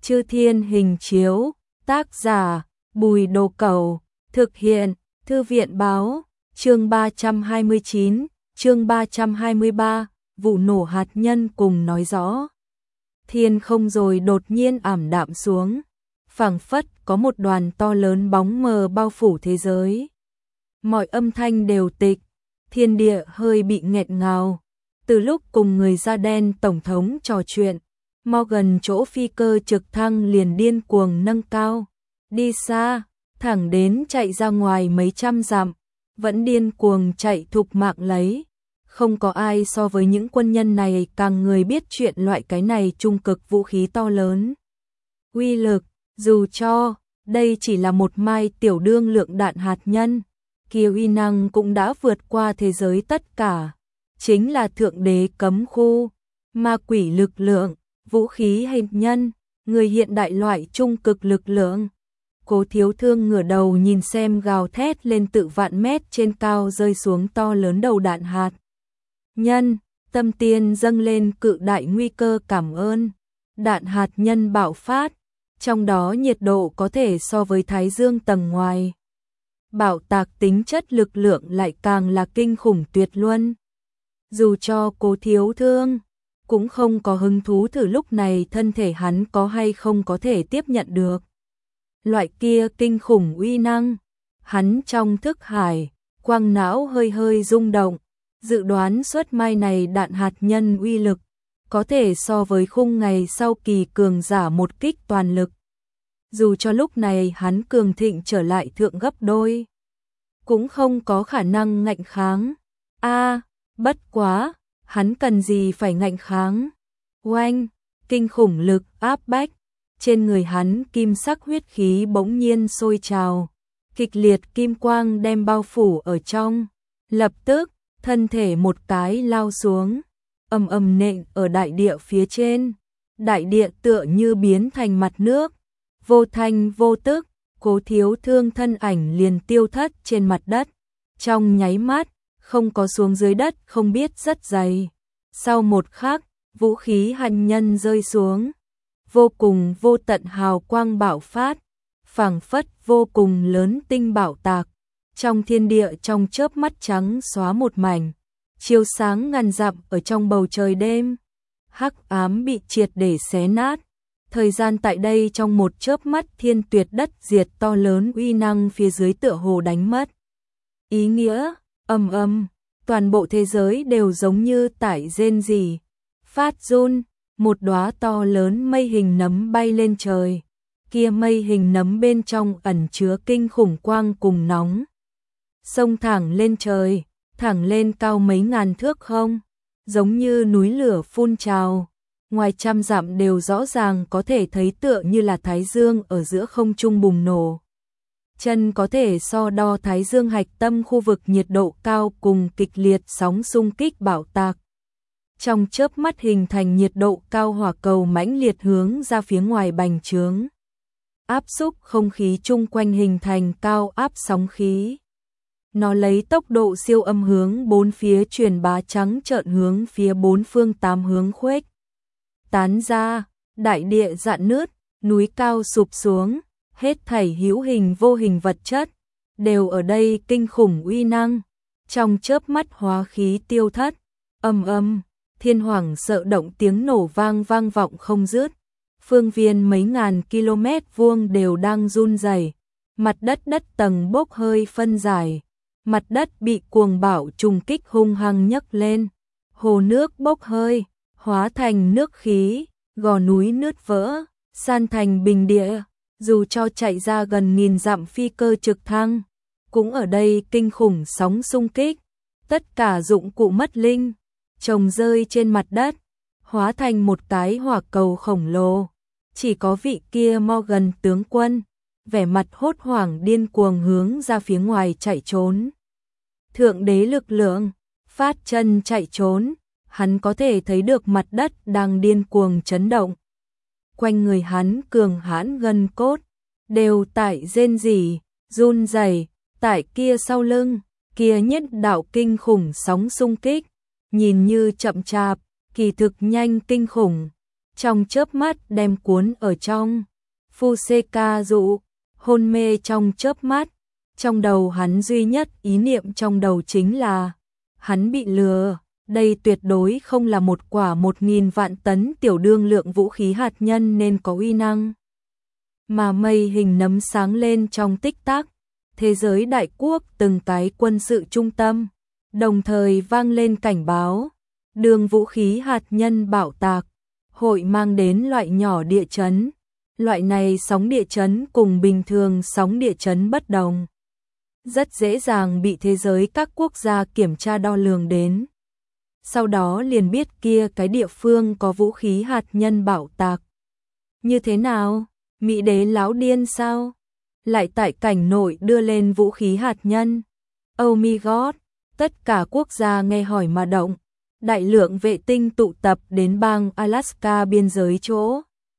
Chư Thiên Hình Chiếu, tác giả Bùi Đồ Cẩu, thực hiện Thư viện báo, chương 329, chương 323, vụ nổ hạt nhân cùng nói rõ. Thiên không rồi đột nhiên ảm đạm xuống, phảng phất có một đoàn to lớn bóng mờ bao phủ thế giới. Mọi âm thanh đều tịch, thiên địa hơi bị nghẹn ngào. Từ lúc cùng người da đen tổng thống trò chuyện, Morgan chỗ phi cơ trực thăng liền điên cuồng nâng cao, đi xa, thẳng đến chạy ra ngoài mấy trăm dặm, vẫn điên cuồng chạy thục mạng lấy. Không có ai so với những quân nhân này càng người biết chuyện loại cái này trung cực vũ khí to lớn. Uy lực, dù cho đây chỉ là một mai tiểu đương lượng đạn hạt nhân, kia uy năng cũng đã vượt qua thế giới tất cả. Chính là thượng đế cấm khu, ma quỷ lực lượng, vũ khí hạt nhân, người hiện đại loại trung cực lực lượng. Cố Thiếu Thương ngửa đầu nhìn xem gào thét lên tự vạn mét trên cao rơi xuống to lớn đầu đạn hạt nhân, tâm tiên dâng lên cự đại nguy cơ cảm ơn. Đạn hạt nhân bạo phát, trong đó nhiệt độ có thể so với thái dương tầng ngoài. Bạo tạc tính chất lực lượng lại càng là kinh khủng tuyệt luân. Dù cho Cố Thiếu Thương cũng không có hứng thú thử lúc này thân thể hắn có hay không có thể tiếp nhận được loại kia kinh khủng uy năng. Hắn trong thức hải, quang não hơi hơi rung động, dự đoán suất mai này đạn hạt nhân uy lực có thể so với khung ngày sau kỳ cường giả một kích toàn lực. Dù cho lúc này hắn cường thịnh trở lại thượng gấp đôi, cũng không có khả năng ngạnh kháng. Bất quá, hắn cần gì phải ngạnh kháng. Oanh, kinh khủng lực áp bách, trên người hắn kim sắc huyết khí bỗng nhiên sôi trào, kịch liệt kim quang đem bao phủ ở trong. Lập tức, thân thể một cái lao xuống, ầm ầm nện ở đại địa phía trên. Đại địa tựa như biến thành mặt nước, vô thanh vô tức, Cố Thiếu Thương thân ảnh liền tiêu thất trên mặt đất. Trong nháy mắt, không có xuống dưới đất không biết rất dày. Sau một khắc, vũ khí hạt nhân rơi xuống, vô cùng vô tận hào quang bạo phát, phảng phất vô cùng lớn tinh bạo tạc. Trong thiên địa trong chớp mắt trắng xóa một mảnh, chiếu sáng ngàn dặm ở trong bầu trời đêm. Hắc ám bị triệt để xé nát. Thời gian tại đây trong một chớp mắt thiên tuyệt đất diệt to lớn uy năng phía dưới tựa hồ đánh mất ý nghĩa. Toàn bộ thế giới đều giống như tải rên rỉ, phát run. Một đóa to lớn mây hình nấm bay lên trời, kia mây hình nấm bên trong ẩn chứa kinh khủng quang cùng nóng, xông thẳng lên trời, thẳng lên cao mấy ngàn thước không, giống như núi lửa phun trào. Ngoài trăm dặm đều rõ ràng có thể thấy tựa như là thái dương ở giữa không trung bùng nổ. Chân có thể so đo thái dương hạch tâm khu vực nhiệt độ cao cùng kịch liệt sóng xung kích bạo tạc. Trong chớp mắt hình thành nhiệt độ cao hỏa cầu mãnh liệt hướng ra phía ngoài bành trướng, áp xúc không khí chung quanh hình thành cao áp sóng khí. Nó lấy tốc độ siêu âm hướng bốn phía truyền bá, trắng trợn hướng phía bốn phương tám hướng khuếch tán ra. Đại địa rạn nứt, núi cao sụp xuống, hết thảy hữu hình vô hình vật chất đều ở đây kinh khủng uy năng, trong chớp mắt hóa khí tiêu thất. Thiên hoàng sợ động tiếng nổ vang vọng không dứt. Phương viên mấy ngàn km vuông đều đang run rẩy, mặt đất tầng bốc hơi phân giải, mặt đất bị cuồng bạo trùng kích hung hăng nhấc lên, hồ nước bốc hơi, hóa thành nước khí, gò núi nứt vỡ, san thành bình địa. Dù cho chạy ra gần nghìn dặm phi cơ trực thăng, cũng ở đây kinh khủng sóng xung kích. Tất cả dụng cụ mất linh, chồng rơi trên mặt đất, hóa thành một cái hỏa cầu khổng lồ. Chỉ có vị kia Morgan tướng quân, vẻ mặt hốt hoảng điên cuồng hướng ra phía ngoài chạy trốn. Thượng đế lực lượng, phát chân chạy trốn, hắn có thể thấy được mặt đất đang điên cuồng chấn động. Quanh người hắn cường hãn gân cốt đều tại rên rỉ, run rẩy. Tại kia sau lưng, kia nhất đạo kinh khủng sóng xung kích, nhìn như chậm chạp, kỳ thực nhanh kinh khủng. trong chớp mắt đem cuốn ở trong. Fushikazu hôn mê trong chớp mắt, trong đầu hắn duy nhất ý niệm trong đầu chính là hắn bị lừa, đây tuyệt đối không là một quả 1000 vạn tấn tiểu đương lượng vũ khí hạt nhân nên có uy năng. Mà mây hình nấm sáng lên trong tích tắc, thế giới đại quốc từng cái quân sự trung tâm, đồng thời vang lên cảnh báo, đường vũ khí hạt nhân bạo tạc, hội mang đến loại nhỏ địa chấn. Loại này sóng địa chấn cùng bình thường sóng địa chấn bất đồng, rất dễ dàng bị thế giới các quốc gia kiểm tra đo lường đến. Sau đó liền biết kia cái địa phương có vũ khí hạt nhân bạo tạc. Như thế nào? Mỹ đế lão điên sao? Lại tại cảnh nội đưa lên vũ khí hạt nhân. Oh my god, tất cả quốc gia nghe hỏi mà động. Đại lượng vệ tinh tụ tập đến bang Alaska biên giới chỗ.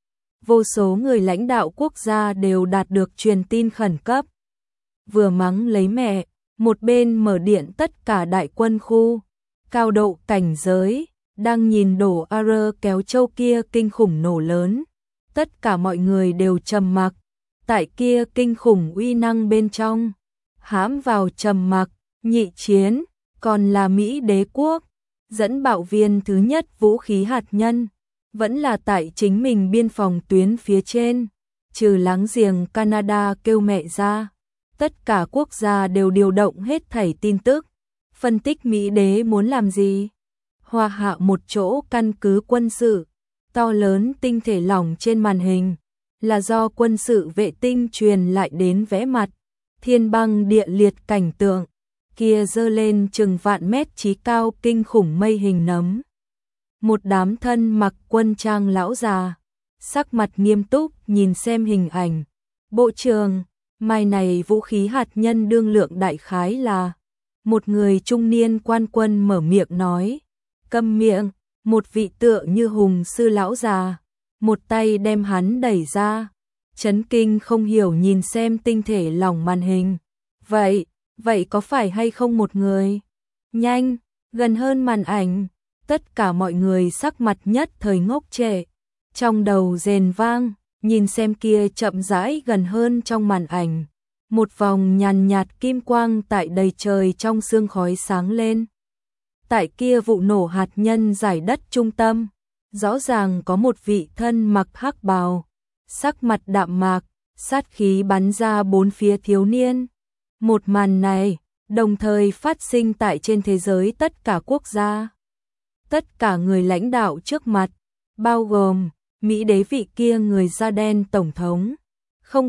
Vô số người lãnh đạo quốc gia đều đạt được truyền tin khẩn cấp. Vừa mắng lấy mẹ, một bên mở điện tất cả đại quân khu, cao độ cảnh giới, đang nhìn đổ AR kéo châu kia kinh khủng nổ lớn. Tất cả mọi người đều trầm mặc, tại kia kinh khủng uy năng bên trong, hãm vào trầm mặc. Nhị chiến, còn là Mỹ đế quốc, dẫn bạo viên thứ nhất vũ khí hạt nhân, vẫn là tại chính mình biên phòng tuyến phía trên, trừ láng giềng Canada kêu mẹ ra. Tất cả quốc gia đều điều động hết thảy tin tức, phân tích Mỹ đế muốn làm gì. Hòa hạ một chỗ căn cứ quân sự, to lớn tinh thể lỏng trên màn hình, là do quân sự vệ tinh truyền lại đến vẽ mặt, thiên băng địa liệt cảnh tượng, kia dơ lên chừng vạn mét chí cao kinh khủng mây hình nấm. Một đám thân mặc quân trang lão già, sắc mặt nghiêm túc nhìn xem hình ảnh. Bộ trưởng, mai này vũ khí hạt nhân đương lượng đại khái là. Một người trung niên quan quân mở miệng nói. Câm miệng, một vị tựa như hùng sư lão già, một tay đem hắn đẩy ra. Chấn kinh không hiểu nhìn xem tinh thể lỏng màn hình. Vậy có phải hay không một người? Nhanh, gần hơn màn ảnh. Tất cả mọi người sắc mặt nhất thời ngốc trệ, trong đầu rền vang, nhìn xem kia chậm rãi gần hơn trong màn ảnh. Một vòng nhàn nhạt kim quang tại đầy trời trong sương khói sáng lên. Tại kia vụ nổ hạt nhân giải đất trung tâm, rõ ràng có một vị thân mặc hắc bào, sắc mặt đạm mạc, sát khí bắn ra bốn phía thiếu niên. Một màn này, đồng thời phát sinh tại trên thế giới tất cả quốc gia. Tất cả người lãnh đạo trước mặt, bao gồm Mỹ đế vị kia người da đen tổng thống. Không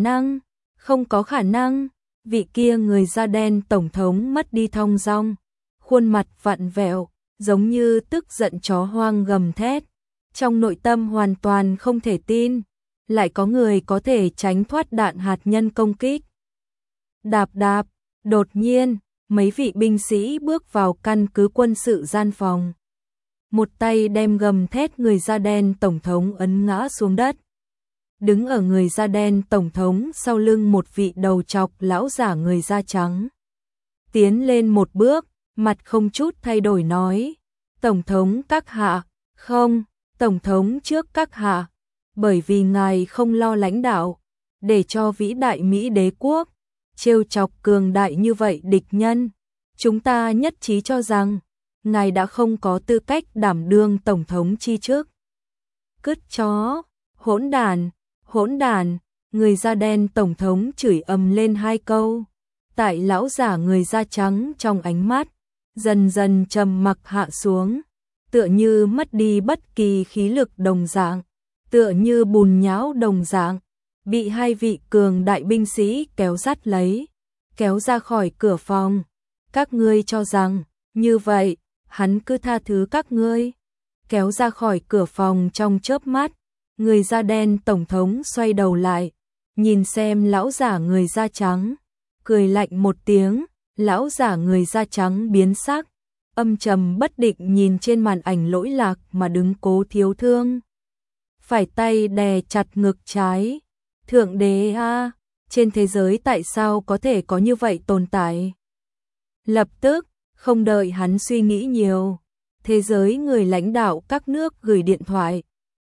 có khả năng, vị kia người da đen tổng thống mất đi thong dong, khuôn mặt vặn vẹo, giống như tức giận chó hoang gầm thét. Trong nội tâm hoàn toàn không thể tin, lại có người có thể tránh thoát đạn hạt nhân công kích. Đạp, đột nhiên, mấy vị binh sĩ bước vào căn cứ quân sự gian phòng. Một tay đem gầm thét người da đen tổng thống ấn ngã xuống đất. Đứng ở người da đen tổng thống sau lưng một vị đầu trọc lão giả người da trắng. Tiến lên một bước, mặt không chút thay đổi nói. Tổng thống các hạ, không, tổng thống trước các hạ, bởi vì ngài không lo lãnh đạo, để cho vĩ đại Mỹ đế quốc, trêu chọc cường đại như vậy địch nhân. Chúng ta nhất trí cho rằng, ngài đã không có tư cách đảm đương tổng thống chi chức. Cứt chó, hỗn đản, người da đen tổng thống chửi ầm lên hai câu. Tại lão giả người da trắng trong ánh mắt, dần dần trầm mặc hạ xuống, tựa như mất đi bất kỳ khí lực đồng dạng, tựa như bùn nhão đồng dạng, bị hai vị cường đại binh sĩ kéo dắt lấy, kéo ra khỏi cửa phòng. Các ngươi cho rằng, như vậy, hắn cứ tha thứ các ngươi. Kéo ra khỏi cửa phòng trong chớp mắt, người da đen tổng thống xoay đầu lại, nhìn xem lão giả người da trắng, cười lạnh một tiếng. Lão giả người da trắng biến sắc, âm trầm bất định nhìn trên màn ảnh lỗi lạc mà đứng Cố Thiếu Thương. Phải tay đè chặt ngực trái. Thượng đế a, trên thế giới tại sao có thể có như vậy tồn tại? Lập tức, không đợi hắn suy nghĩ nhiều, thế giới người lãnh đạo các nước gửi điện thoại,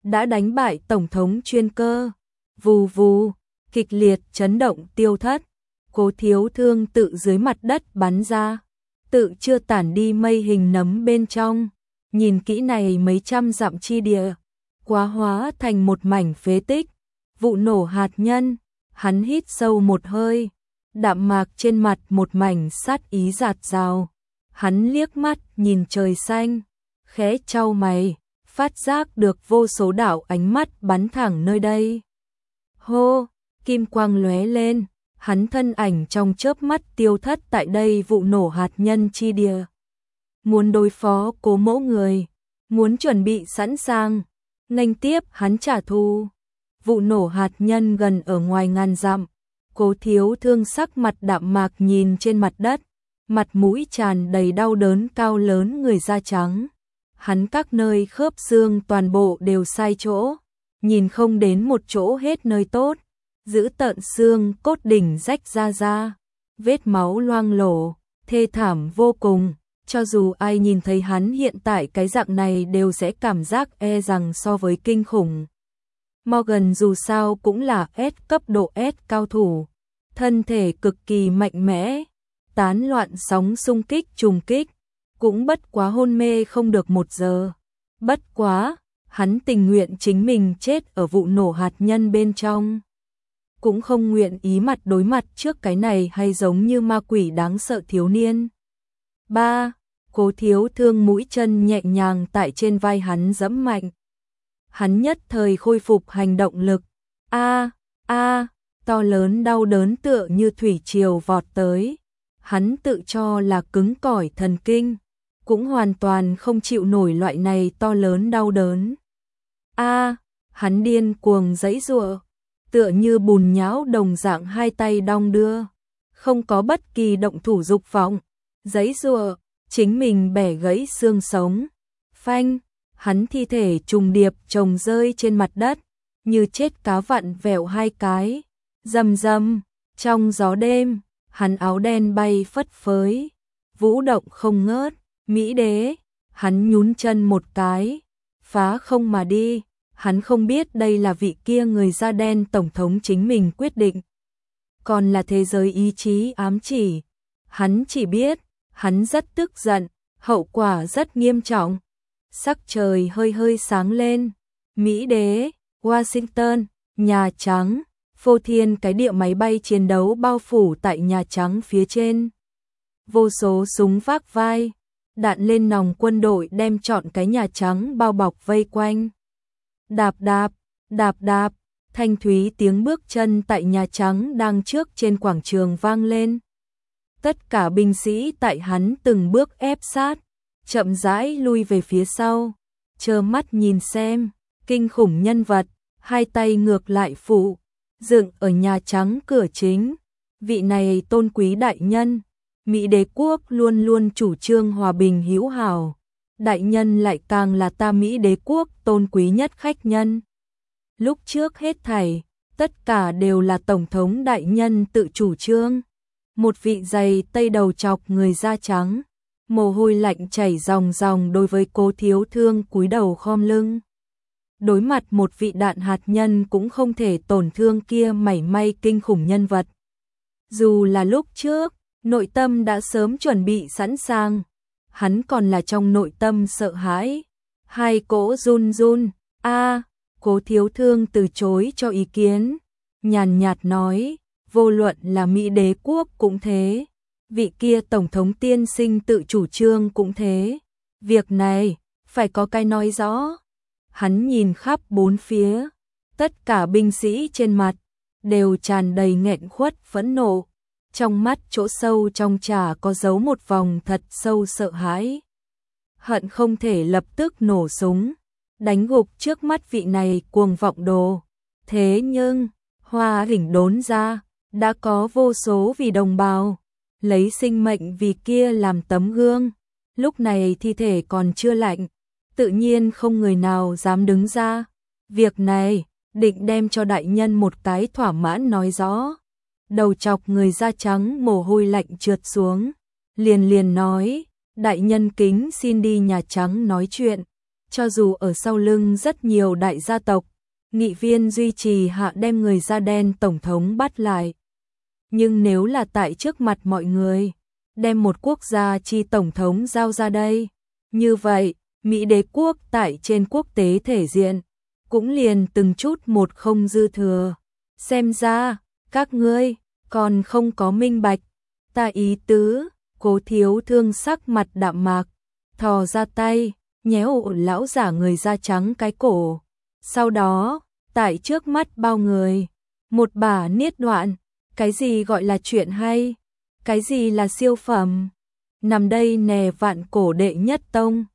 đã đánh bại Tổng thống chuyên cơ. Vù vù, kịch liệt chấn động tiêu thất. Cố Thiếu Thương tự dưới mặt đất bắn ra, tự chưa tản đi mây hình nấm bên trong. Nhìn kỹ này mấy trăm dặm chi địa, quá hóa thành một mảnh phế tích. Vụ nổ hạt nhân, hắn hít sâu một hơi, đạm mạc trên mặt một mảnh sát ý rạt rào. Hắn liếc mắt nhìn trời xanh, khẽ chau mày, phát giác được vô số đạo ánh mắt bắn thẳng nơi đây. Hô, kim quang lóe lên, hắn thân ảnh trong chớp mắt tiêu thất tại đây vụ nổ hạt nhân chi địa. Muốn đối phó Cố Mỗ người, muốn chuẩn bị sẵn sàng, nghênh tiếp hắn trả thù. Vụ nổ hạt nhân gần ở ngoài ngàn dặm, Cố Thiếu Thương sắc mặt đạm mạc nhìn trên mặt đất, mặt mũi tràn đầy đau đớn, cao lớn người da trắng. Hắn các nơi khớp xương toàn bộ đều sai chỗ, nhìn không đến một chỗ hết nơi tốt, giữ tợn xương cốt đỉnh rách ra, vết máu loang lổ, thê thảm vô cùng. Cho dù ai nhìn thấy hắn hiện tại cái dạng này đều sẽ cảm giác e rằng so với kinh khủng. Morgan dù sao cũng là S cấp độ S cao thủ, thân thể cực kỳ mạnh mẽ, tán loạn sóng xung kích trùng kích, cũng bất quá hôn mê không được 1 giờ. Bất quá, hắn tình nguyện chính mình chết ở vụ nổ hạt nhân bên trong, cũng không nguyện ý mặt đối mặt trước cái này hay giống như ma quỷ đáng sợ thiếu niên. 3. Cố Thiếu Thương mũi chân nhẹ nhàng tại trên vai hắn giẫm mạnh. Hắn nhất thời khôi phục hành động lực. To lớn đau đớn tựa như thủy triều vọt tới. Hắn tự cho là cứng cỏi thần kinh, cũng hoàn toàn không chịu nổi loại này to lớn đau đớn. Hắn điên cuồng giãy giụa, tựa như bùn nhão đồng dạng hai tay đong đưa, không có bất kỳ động thủ dục vọng, giãy giụa, chính mình bẻ gãy xương sống. Phanh, hắn thi thể trùng điệp chồng rơi trên mặt đất, như chết cá vặn vẹo hai cái. Rầm rầm, trong gió đêm, hắn áo đen bay phất phới, vũ động không ngớt. Mỹ đế, hắn nhún chân một cái, phá không mà đi. Hắn không biết đây là vị kia người da đen tổng thống chính mình quyết định, còn là thế giới ý chí ám chỉ. Hắn chỉ biết, hắn rất tức giận, hậu quả rất nghiêm trọng. Sắc trời hơi hơi sáng lên. Mỹ đế, Washington, Nhà Trắng, phô thiên cái địa máy bay chiến đấu bao phủ tại Nhà Trắng phía trên. Vô số súng vác vai, đạn lên nòng quân đội đem trọn cái Nhà Trắng bao bọc vây quanh. Đạp đạp, đạp đạp, thanh thúy tiếng bước chân tại Nhà Trắng đang trước trên quảng trường vang lên. Tất cả binh sĩ tại hắn từng bước ép sát, chậm rãi lui về phía sau, trơ mắt nhìn xem, kinh khủng nhân vật, hai tay ngược lại phụ, dựng ở Nhà Trắng cửa chính. Vị này tôn quý đại nhân, Mỹ đế quốc luôn luôn chủ trương hòa bình hữu hảo. Đại nhân lại càng là ta Mỹ đế quốc tôn quý nhất khách nhân. Lúc trước hết thảy, tất cả đều là Tổng thống đại nhân tự chủ trương. Một vị giày tây đầu chọc người da trắng, mồ hôi lạnh chảy ròng ròng đối với Cố Thiếu Thương cúi đầu khom lưng. Đối mặt một vị đạn hạt nhân cũng không thể tổn thương kia mảy may kinh khủng nhân vật. Dù là lúc trước, nội tâm đã sớm chuẩn bị sẵn sàng, hắn còn là trong nội tâm sợ hãi. Hai cỗ run run. Cố Thiếu Thương từ chối cho ý kiến, nhàn nhạt nói, vô luận là Mỹ đế quốc cũng thế, vị kia tổng thống tiên sinh tự chủ trương cũng thế, việc này phải có cái nói rõ. Hắn nhìn khắp bốn phía, tất cả binh sĩ trên mặt đều tràn đầy nghẹn khuất phẫn nộ, trong mắt chỗ sâu trong chả có giấu một vòng thật sâu sợ hãi. Hận không thể lập tức nổ súng, đánh gục trước mắt vị này cuồng vọng đồ. Thế nhưng, Hoa Rỉnh đốn ra, đã có vô số vì đồng bào, lấy sinh mệnh vì kia làm tấm gương. Lúc này thi thể còn chưa lạnh, tự nhiên không người nào dám đứng ra. Việc này, định đem cho đại nhân một cái thỏa mãn nói rõ. Đầu chọc người da trắng mồ hôi lạnh trượt xuống, liền nói, đại nhân kính xin đi Nhà Trắng nói chuyện. cho dù ở sau lưng rất nhiều đại gia tộc, nghị viên duy trì hạ đem người da đen tổng thống bắt lại. Nhưng nếu là tại trước mặt mọi người, đem một quốc gia chi tổng thống giao ra đây, như vậy, Mỹ đế quốc tại trên quốc tế thể diện, cũng liền từng chút một không dư thừa. Xem ra, các ngươi còn không có minh bạch ta ý tứ. Cố Thiếu Thương sắc mặt đạm mạc, thò ra tay, nhéo lão giả người da trắng cái cổ. Sau đó, tại trước mắt bao người, một bả niết đoạn, cái gì gọi là chuyện hay, cái gì là siêu phẩm. Nằm đây nè vạn cổ đệ nhất tông.